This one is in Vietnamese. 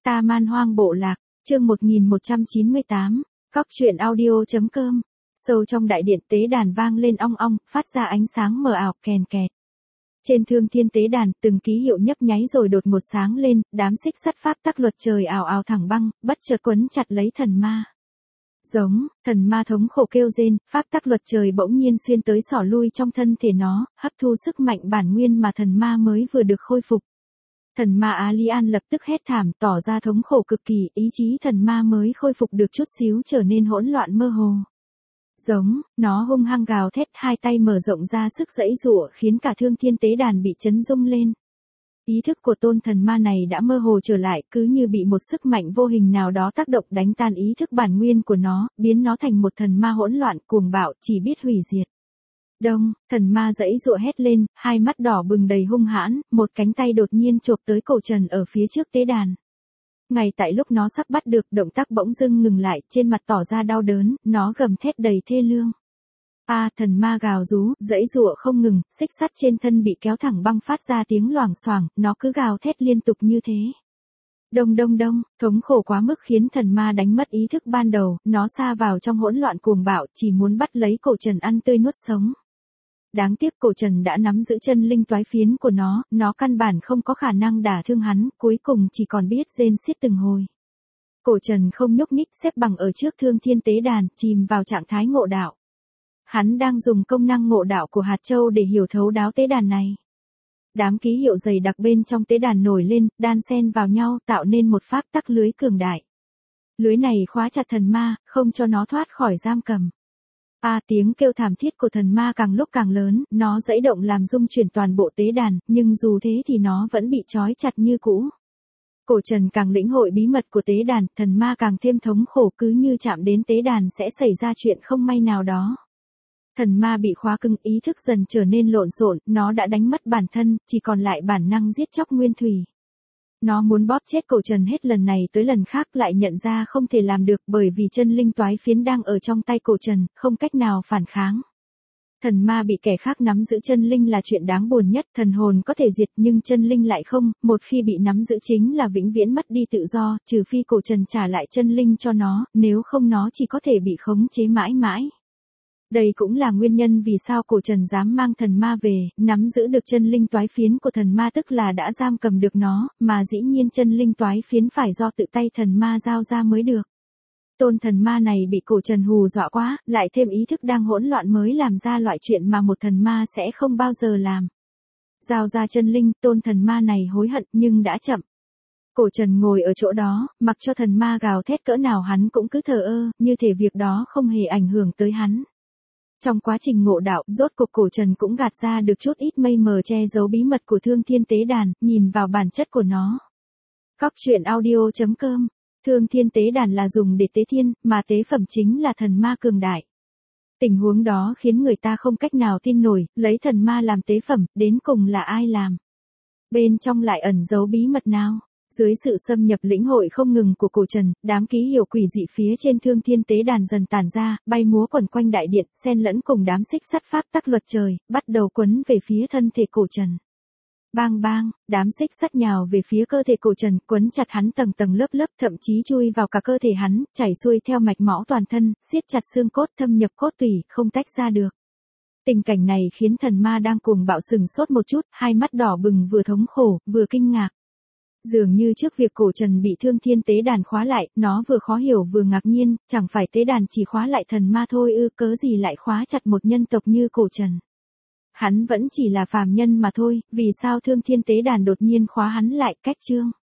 Ta Man Hoang Bộ Lạc, chương 1198, Cóc truyện audio.com. Sâu trong đại điện tế đàn vang lên ong ong, phát ra ánh sáng mờ ảo kèn kẹt. Trên thương thiên tế đàn, từng ký hiệu nhấp nháy rồi đột một sáng lên, đám xích sắt pháp tắc luật trời ào ào thẳng băng, bất chợt quấn chặt lấy thần ma. Giống, thần ma thống khổ kêu rên, pháp tắc luật trời bỗng nhiên xuyên tới xỏ lui trong thân thể nó, hấp thu sức mạnh bản nguyên mà thần ma mới vừa được khôi phục. Thần ma Á Lý An lập tức hét thảm, tỏ ra thống khổ cực kỳ, ý chí thần ma mới khôi phục được chút xíu trở nên hỗn loạn mơ hồ. Giống, nó hung hăng gào thét, hai tay mở rộng ra sức giãy giụa khiến cả thương thiên tế đàn bị chấn rung lên. Ý thức của tôn thần ma này đã mơ hồ trở lại, cứ như bị một sức mạnh vô hình nào đó tác động đánh tan ý thức bản nguyên của nó, biến nó thành một thần ma hỗn loạn, cuồng bạo, chỉ biết hủy diệt. Đông, thần ma giãy giụa hét lên, hai mắt đỏ bừng đầy hung hãn, một cánh tay đột nhiên chộp tới cổ Trần ở phía trước tế đàn. Ngay tại lúc nó sắp bắt được, động tác bỗng dưng ngừng lại, trên mặt tỏ ra đau đớn, nó gầm thét đầy thê lương. Thần ma gào rú, giãy giụa không ngừng, xích sắt trên thân bị kéo thẳng băng phát ra tiếng loảng xoảng, nó cứ gào thét liên tục như thế. Đông đông đông, thống khổ quá mức khiến thần ma đánh mất ý thức ban đầu, nó sa vào trong hỗn loạn cuồng bạo, chỉ muốn bắt lấy cổ Trần ăn tươi nuốt sống. Đáng tiếc cổ Trần đã nắm giữ chân linh toái phiến của nó căn bản không có khả năng đả thương hắn, cuối cùng chỉ còn biết rên xiết từng hồi. Cổ Trần không nhúc nhích, xếp bằng ở trước thương thiên tế đàn, chìm vào trạng thái ngộ đạo. Hắn đang dùng công năng ngộ đạo của hạt châu để hiểu thấu đáo tế đàn này. Đám ký hiệu dày đặc bên trong tế đàn nổi lên, đan xen vào nhau, tạo nên một pháp tắc lưới cường đại. Lưới này khóa chặt thần ma, không cho nó thoát khỏi giam cầm. Tiếng kêu thảm thiết của thần ma càng lúc càng lớn, nó giãy động làm rung chuyển toàn bộ tế đàn, nhưng dù thế thì nó vẫn bị trói chặt như cũ. Cổ Trần càng lĩnh hội bí mật của tế đàn, thần ma càng thêm thống khổ, cứ như chạm đến tế đàn sẽ xảy ra chuyện không may nào đó. Thần ma bị khóa cứng, ý thức dần trở nên lộn xộn, nó đã đánh mất bản thân, chỉ còn lại bản năng giết chóc nguyên thủy. Nó muốn bóp chết cổ Trần hết lần này tới lần khác, lại nhận ra không thể làm được bởi vì chân linh toái phiến đang ở trong tay cổ Trần, không cách nào phản kháng. Thần ma bị kẻ khác nắm giữ chân linh là chuyện đáng buồn nhất, thần hồn có thể diệt nhưng chân linh lại không, một khi bị nắm giữ chính là vĩnh viễn mất đi tự do, trừ phi cổ Trần trả lại chân linh cho nó, nếu không nó chỉ có thể bị khống chế mãi mãi. Đây cũng là nguyên nhân vì sao cổ Trần dám mang thần ma về, nắm giữ được chân linh toái phiến của thần ma tức là đã giam cầm được nó, mà dĩ nhiên chân linh toái phiến phải do tự tay thần ma giao ra mới được. Tôn thần ma này bị cổ Trần hù dọa quá, lại thêm ý thức đang hỗn loạn mới làm ra loại chuyện mà một thần ma sẽ không bao giờ làm. Giao ra chân linh, tôn thần ma này hối hận nhưng đã chậm. Cổ Trần ngồi ở chỗ đó, mặc cho thần ma gào thét cỡ nào hắn cũng cứ thờ ơ, như thể việc đó không hề ảnh hưởng tới hắn. Trong quá trình ngộ đạo, rốt cuộc cổ Trần cũng gạt ra được chút ít mây mờ che giấu bí mật của thương thiên tế đàn, nhìn vào bản chất của nó. Cóc truyện audio.com. Thương thiên tế đàn là dùng để tế thiên, mà tế phẩm chính là thần ma cường đại. Tình huống đó khiến người ta không cách nào tin nổi, lấy thần ma làm tế phẩm, đến cùng là ai làm? Bên trong lại ẩn giấu bí mật nào? Dưới sự xâm nhập lĩnh hội không ngừng của cổ Trần, đám ký hiệu quỷ dị phía trên thương thiên tế đàn dần tản ra, bay múa quẩn quanh đại điện, xen lẫn cùng đám xích sắt pháp tắc luật trời, bắt đầu quấn về phía thân thể cổ Trần. Bang bang, đám xích sắt nhào về phía cơ thể cổ Trần, quấn chặt hắn tầng tầng lớp lớp, thậm chí chui vào cả cơ thể hắn, chảy xuôi theo mạch máu toàn thân, siết chặt xương cốt, thâm nhập cốt tủy, không tách ra được. Tình cảnh này khiến thần ma đang cuồng bạo sừng sốt một chút, hai mắt đỏ bừng, vừa thống khổ, vừa kinh ngạc. Dường như trước việc cổ Trần bị thương thiên tế đàn khóa lại, nó vừa khó hiểu vừa ngạc nhiên, chẳng phải tế đàn chỉ khóa lại thần ma thôi ư, cớ gì lại khóa chặt một nhân tộc như cổ Trần. Hắn vẫn chỉ là phàm nhân mà thôi, vì sao thương thiên tế đàn đột nhiên khóa hắn lại? Cách chương.